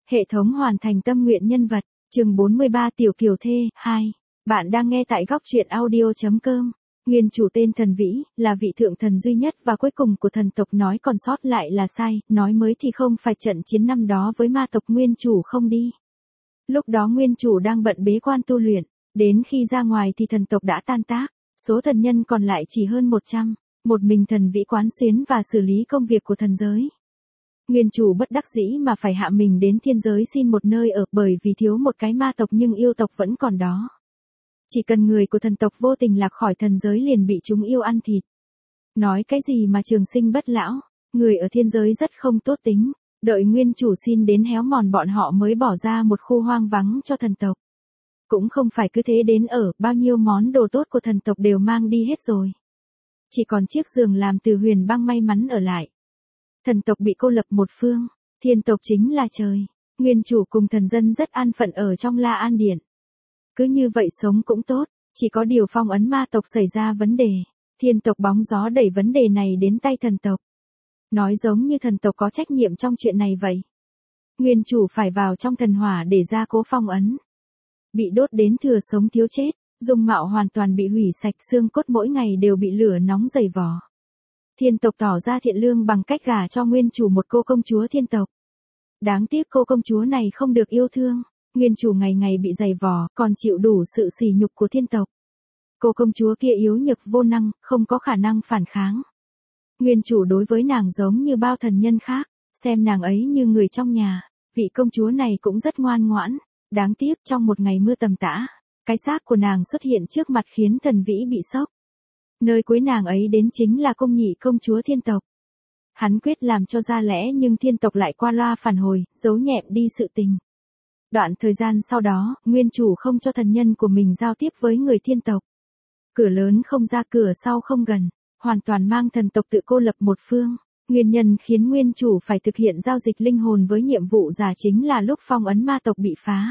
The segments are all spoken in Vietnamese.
Hệ thống hoàn thành tâm nguyện nhân vật, chương 43 Tiểu Kiều Thê, 2. Bạn đang nghe tại góc truyện audio.com. Nguyên chủ tên Thần Vĩ, là vị thượng thần duy nhất và cuối cùng của thần tộc, nói còn sót lại là sai, nói mới thì không phải trận chiến năm đó với ma tộc nguyên chủ không đi. Lúc đó nguyên chủ đang bận bế quan tu luyện, đến khi ra ngoài thì thần tộc đã tan tác, số thần nhân còn lại chỉ hơn 100, một mình Thần Vĩ quán xuyến và xử lý công việc của thần giới. Nguyên chủ bất đắc dĩ mà phải hạ mình đến thiên giới xin một nơi ở, bởi vì thiếu một cái ma tộc nhưng yêu tộc vẫn còn đó. Chỉ cần người của thần tộc vô tình lạc khỏi thần giới liền bị chúng yêu ăn thịt. Nói cái gì mà trường sinh bất lão, người ở thiên giới rất không tốt tính, đợi nguyên chủ xin đến héo mòn bọn họ mới bỏ ra một khu hoang vắng cho thần tộc. Cũng không phải cứ thế đến ở, bao nhiêu món đồ tốt của thần tộc đều mang đi hết rồi. Chỉ còn chiếc giường làm từ huyền băng may mắn ở lại. Thần tộc bị cô lập một phương, thiên tộc chính là trời. Nguyên chủ cùng thần dân rất an phận ở trong La An Điện. Cứ như vậy sống cũng tốt, chỉ có điều phong ấn ma tộc xảy ra vấn đề. Thiên tộc bóng gió đẩy vấn đề này đến tay thần tộc. Nói giống như thần tộc có trách nhiệm trong chuyện này vậy. Nguyên chủ phải vào trong thần hỏa để gia cố phong ấn. Bị đốt đến thừa sống thiếu chết, dung mạo hoàn toàn bị hủy sạch, xương cốt mỗi ngày đều bị lửa nóng dày vò. Thiên tộc tỏ ra thiện lương bằng cách gả cho nguyên chủ một cô công chúa thiên tộc. Đáng tiếc cô công chúa này không được yêu thương, nguyên chủ ngày ngày bị dày vò, còn chịu đủ sự sỉ nhục của thiên tộc. Cô công chúa kia yếu nhược vô năng, không có khả năng phản kháng. Nguyên chủ đối với nàng giống như bao thần nhân khác, xem nàng ấy như người trong nhà, vị công chúa này cũng rất ngoan ngoãn. Đáng tiếc trong một ngày mưa tầm tã, cái xác của nàng xuất hiện trước mặt khiến Thần Vĩ bị sốc. Nơi cuối nàng ấy đến chính là cung nhị công chúa thiên tộc. Hắn quyết làm cho ra lẽ nhưng thiên tộc lại qua loa phản hồi, giấu nhẹm đi sự tình. Đoạn thời gian sau đó, nguyên chủ không cho thần nhân của mình giao tiếp với người thiên tộc. Cửa lớn không ra cửa sau không gần, hoàn toàn mang thần tộc tự cô lập một phương. Nguyên nhân khiến nguyên chủ phải thực hiện giao dịch linh hồn với nhiệm vụ giả chính là lúc phong ấn ma tộc bị phá.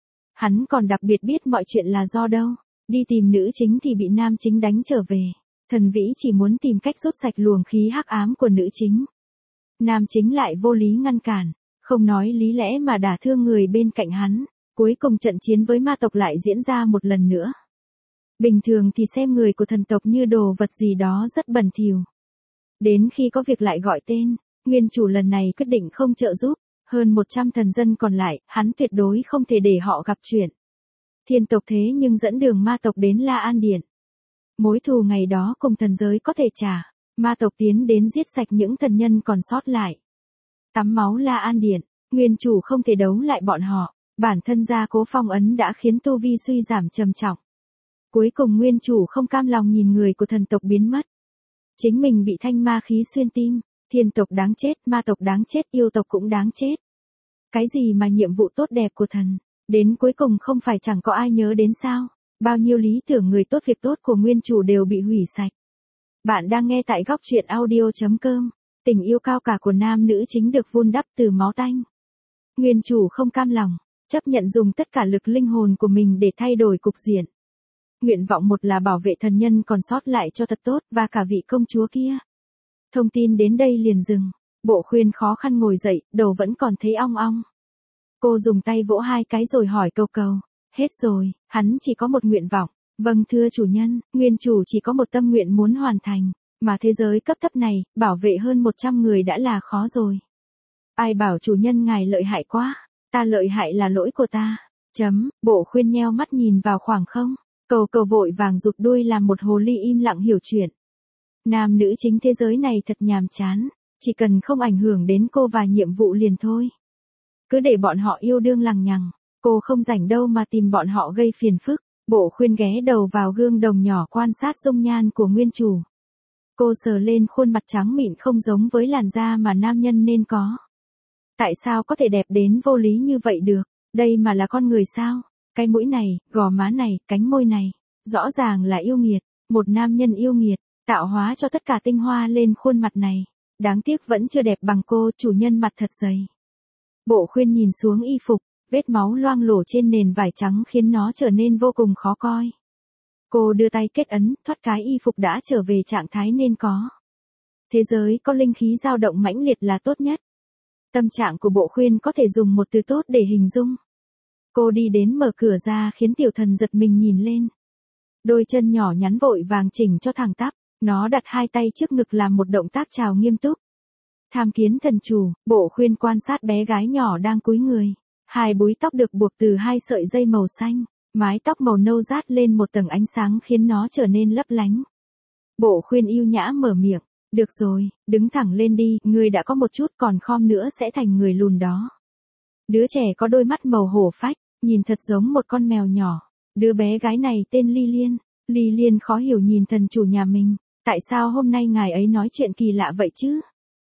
Hắn còn đặc biệt biết mọi chuyện là do đâu. Đi tìm nữ chính thì bị nam chính đánh trở về. Thần Vĩ chỉ muốn tìm cách rút sạch luồng khí hắc ám của nữ chính. Nam chính lại vô lý ngăn cản, không nói lý lẽ mà đả thương người bên cạnh hắn. Cuối cùng trận chiến với ma tộc lại diễn ra một lần nữa. Bình thường thì xem người của thần tộc như đồ vật gì đó rất bẩn thỉu. Đến khi có việc lại gọi tên, nguyên chủ lần này quyết định không trợ giúp. Hơn 100 thần dân còn lại, hắn tuyệt đối không thể để họ gặp chuyện. Thiên tộc thế nhưng dẫn đường ma tộc đến La An Điện. Mối thù ngày đó cùng thần giới có thể trả, ma tộc tiến đến giết sạch những thần nhân còn sót lại. Tắm máu La An Điện, nguyên chủ không thể đấu lại bọn họ, bản thân gia cố phong ấn đã khiến tu vi suy giảm trầm trọng. Cuối cùng nguyên chủ không cam lòng nhìn người của thần tộc biến mất. Chính mình bị thanh ma khí xuyên tim, thiên tộc đáng chết, ma tộc đáng chết, yêu tộc cũng đáng chết. Cái gì mà nhiệm vụ tốt đẹp của thần, đến cuối cùng không phải chẳng có ai nhớ đến sao? Bao nhiêu lý tưởng người tốt việc tốt của nguyên chủ đều bị hủy sạch. Bạn đang nghe tại góc truyện audio.com. Tình yêu cao cả của nam nữ chính được vun đắp từ máu tanh. Nguyên chủ không cam lòng, chấp nhận dùng tất cả lực linh hồn của mình để thay đổi cục diện. Nguyện vọng một là bảo vệ thần nhân còn sót lại cho thật tốt và cả vị công chúa kia. Thông tin đến đây liền dừng. Bộ Khuyên khó khăn ngồi dậy, đầu vẫn còn thấy ong ong. Cô dùng tay vỗ 2 cái rồi hỏi câu cầu. Hết rồi, hắn chỉ có một nguyện vọng. Vâng thưa chủ nhân, nguyên chủ chỉ có một tâm nguyện muốn hoàn thành. Mà thế giới cấp thấp này, bảo vệ hơn 100 người đã là khó rồi. Ai bảo chủ nhân ngài lợi hại quá. Ta lợi hại là lỗi của ta. Bộ Khuyên nheo mắt nhìn vào khoảng không. Cầu vội vàng rụt đuôi làm một hồ ly im lặng hiểu chuyện. Nam nữ chính thế giới này thật nhàm chán. Chỉ cần không ảnh hưởng đến cô và nhiệm vụ liền thôi. Cứ để bọn họ yêu đương lằng nhằng. Cô không rảnh đâu mà tìm bọn họ gây phiền phức. Bộ Khuyên ghé đầu vào gương đồng nhỏ quan sát dung nhan của nguyên chủ. Cô sờ lên khuôn mặt trắng mịn không giống với làn da mà nam nhân nên có. Tại sao có thể đẹp đến vô lý như vậy được? Đây mà là con người sao? Cái mũi này, gò má này, cánh môi này. Rõ ràng là yêu nghiệt. Một nam nhân yêu nghiệt, tạo hóa cho tất cả tinh hoa lên khuôn mặt này. Đáng tiếc vẫn chưa đẹp bằng cô, chủ nhân mặt thật dày. Bộ Khuyên nhìn xuống y phục, vết máu loang lổ trên nền vải trắng khiến nó trở nên vô cùng khó coi. Cô đưa tay kết ấn, thoát cái y phục đã trở về trạng thái nên có. Thế giới có linh khí dao động mãnh liệt là tốt nhất. Tâm trạng của Bộ Khuyên có thể dùng một từ tốt để hình dung. Cô đi đến mở cửa ra khiến Tiểu Thần giật mình nhìn lên. Đôi chân nhỏ nhắn vội vàng chỉnh cho thẳng tắp, nó đặt hai tay trước ngực làm một động tác chào nghiêm túc. Tham kiến thần chủ, Bộ Khuyên quan sát bé gái nhỏ đang cúi người. Hai búi tóc được buộc từ hai sợi dây màu xanh, mái tóc màu nâu rát lên một tầng ánh sáng khiến nó trở nên lấp lánh. Bộ Khuyên yêu nhã mở miệng, được rồi, đứng thẳng lên đi, người đã có một chút còn khom nữa sẽ thành người lùn đó. Đứa trẻ có đôi mắt màu hổ phách, nhìn thật giống một con mèo nhỏ. Đứa bé gái này tên Ly Liên. Ly Liên khó hiểu nhìn thần chủ nhà mình, tại sao hôm nay ngài ấy nói chuyện kỳ lạ vậy chứ?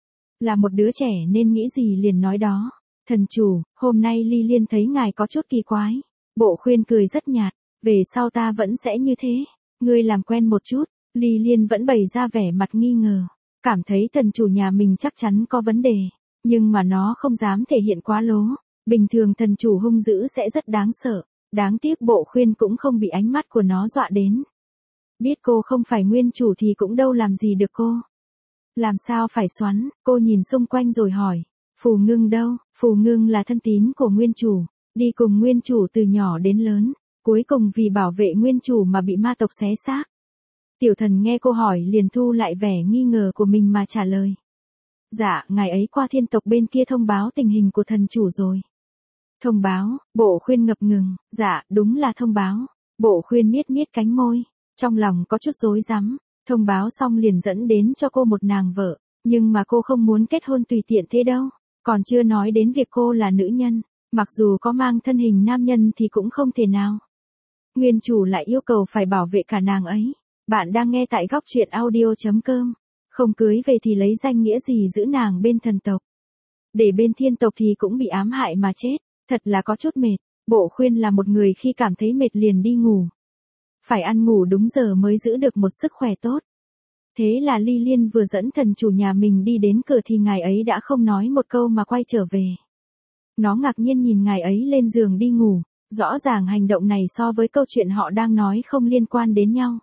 Là một đứa trẻ nên nghĩ gì liền nói đó. Thần chủ, hôm nay Ly Liên thấy ngài có chút kỳ quái. Bộ Khuyên cười rất nhạt, về sau ta vẫn sẽ như thế. Ngươi làm quen một chút. Ly Liên vẫn bày ra vẻ mặt nghi ngờ, cảm thấy thần chủ nhà mình chắc chắn có vấn đề, nhưng mà nó không dám thể hiện quá lố. Bình thường thần chủ hung dữ sẽ rất đáng sợ, đáng tiếc Bộ Khuyên cũng không bị ánh mắt của nó dọa đến. Biết cô không phải nguyên chủ thì cũng đâu làm gì được cô. Làm sao phải xoắn, cô nhìn xung quanh rồi hỏi. Phù Ngưng đâu? Phù Ngưng là thân tín của nguyên chủ, đi cùng nguyên chủ từ nhỏ đến lớn, cuối cùng vì bảo vệ nguyên chủ mà bị ma tộc xé xác. Tiểu Thần nghe cô hỏi liền thu lại vẻ nghi ngờ của mình mà trả lời. Dạ, ngài ấy qua thiên tộc bên kia thông báo tình hình của thần chủ rồi. Thông báo, Bộ Khuyên ngập ngừng, dạ, đúng là thông báo. Bộ Khuyên miết miết cánh môi, trong lòng có chút rối rắm. Thông báo xong liền dẫn đến cho cô một nàng vợ, nhưng mà cô không muốn kết hôn tùy tiện thế đâu. Còn chưa nói đến việc cô là nữ nhân, mặc dù có mang thân hình nam nhân thì cũng không thể nào. Nguyên chủ lại yêu cầu phải bảo vệ cả nàng ấy. Bạn đang nghe tại góc truyện audio.com. Không cưới về thì lấy danh nghĩa gì giữ nàng bên thần tộc. Để bên thiên tộc thì cũng bị ám hại mà chết. Thật là có chút mệt. Bộ Khuyên là một người khi cảm thấy mệt liền đi ngủ. Phải ăn ngủ đúng giờ mới giữ được một sức khỏe tốt. Thế là Ly Liên vừa dẫn thần chủ nhà mình đi đến cửa thì ngài ấy đã không nói một câu mà quay trở về. Nó ngạc nhiên nhìn ngài ấy lên giường đi ngủ. Rõ ràng hành động này so với câu chuyện họ đang nói không liên quan đến nhau.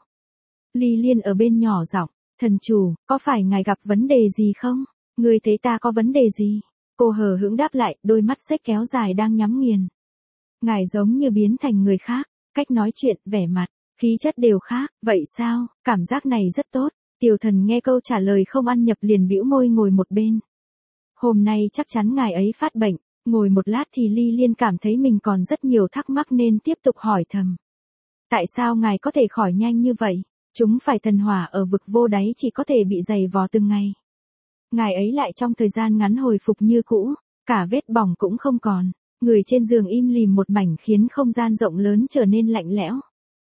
Ly Liên ở bên nhỏ giọng, thần chủ, có phải ngài gặp vấn đề gì không? Người thấy ta có vấn đề gì? Cô hờ hững đáp lại, đôi mắt xếch kéo dài đang nhắm nghiền. Ngài giống như biến thành người khác, cách nói chuyện, vẻ mặt, khí chất đều khác, vậy sao? Cảm giác này rất tốt. Tiểu Thần nghe câu trả lời không ăn nhập liền bĩu môi ngồi một bên. Hôm nay chắc chắn ngài ấy phát bệnh, ngồi một lát thì Ly Liên cảm thấy mình còn rất nhiều thắc mắc nên tiếp tục hỏi thầm. Tại sao ngài có thể khỏi nhanh như vậy? Chúng phải thần hỏa ở vực vô đáy chỉ có thể bị dày vò từng ngày. Ngài ấy lại trong thời gian ngắn hồi phục như cũ, cả vết bỏng cũng không còn, người trên giường im lìm một mảnh khiến không gian rộng lớn trở nên lạnh lẽo.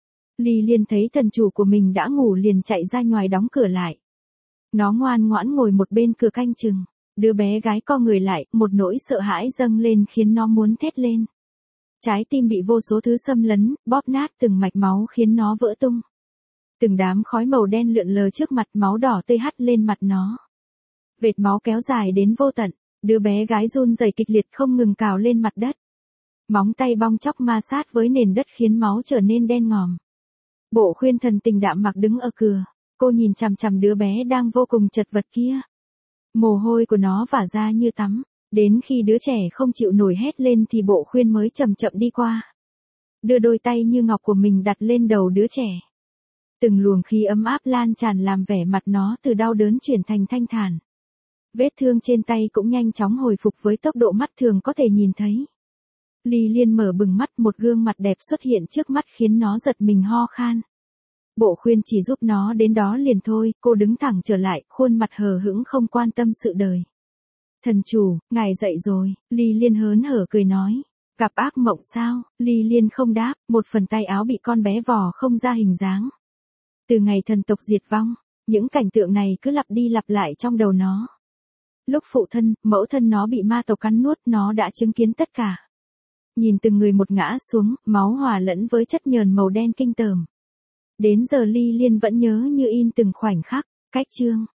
Ly Liên thấy thần chủ của mình đã ngủ liền chạy ra ngoài đóng cửa lại. Nó ngoan ngoãn ngồi một bên cửa canh chừng, đứa bé gái co người lại, một nỗi sợ hãi dâng lên khiến nó muốn thét lên. Trái tim bị vô số thứ xâm lấn, bóp nát từng mạch máu khiến nó vỡ tung. Từng đám khói màu đen lượn lờ trước mặt, máu đỏ tươi hắt lên mặt nó. Vệt máu kéo dài đến vô tận, đứa bé gái run rẩy kịch liệt không ngừng cào lên mặt đất. Móng tay bong chóc ma sát với nền đất khiến máu trở nên đen ngòm. Bộ Khuyên thần tình đạm mạc đứng ở cửa, cô nhìn chằm chằm đứa bé đang vô cùng chật vật kia. Mồ hôi của nó vả ra như tắm, đến khi đứa trẻ không chịu nổi hét lên thì Bộ Khuyên mới chậm chậm đi qua. Đưa đôi tay như ngọc của mình đặt lên đầu đứa trẻ. Từng luồng khí ấm áp lan tràn làm vẻ mặt nó từ đau đớn chuyển thành thanh thản. Vết thương trên tay cũng nhanh chóng hồi phục với tốc độ mắt thường có thể nhìn thấy. Ly Liên mở bừng mắt, một gương mặt đẹp xuất hiện trước mắt khiến nó giật mình ho khan. Bộ Khuyên chỉ giúp nó đến đó liền thôi, cô đứng thẳng trở lại, khuôn mặt hờ hững không quan tâm sự đời. Thần chủ, ngài dậy rồi, Ly Liên hớn hở cười nói. Gặp ác mộng sao? Ly Liên không đáp, một phần tay áo bị con bé vò không ra hình dáng. Từ ngày thần tộc diệt vong, những cảnh tượng này cứ lặp đi lặp lại trong đầu nó. Lúc phụ thân, mẫu thân nó bị ma tộc cắn nuốt, nó đã chứng kiến tất cả. Nhìn từng người một ngã xuống, máu hòa lẫn với chất nhờn màu đen kinh tởm. Đến giờ Ly Liên vẫn nhớ như in từng khoảnh khắc. Cách chương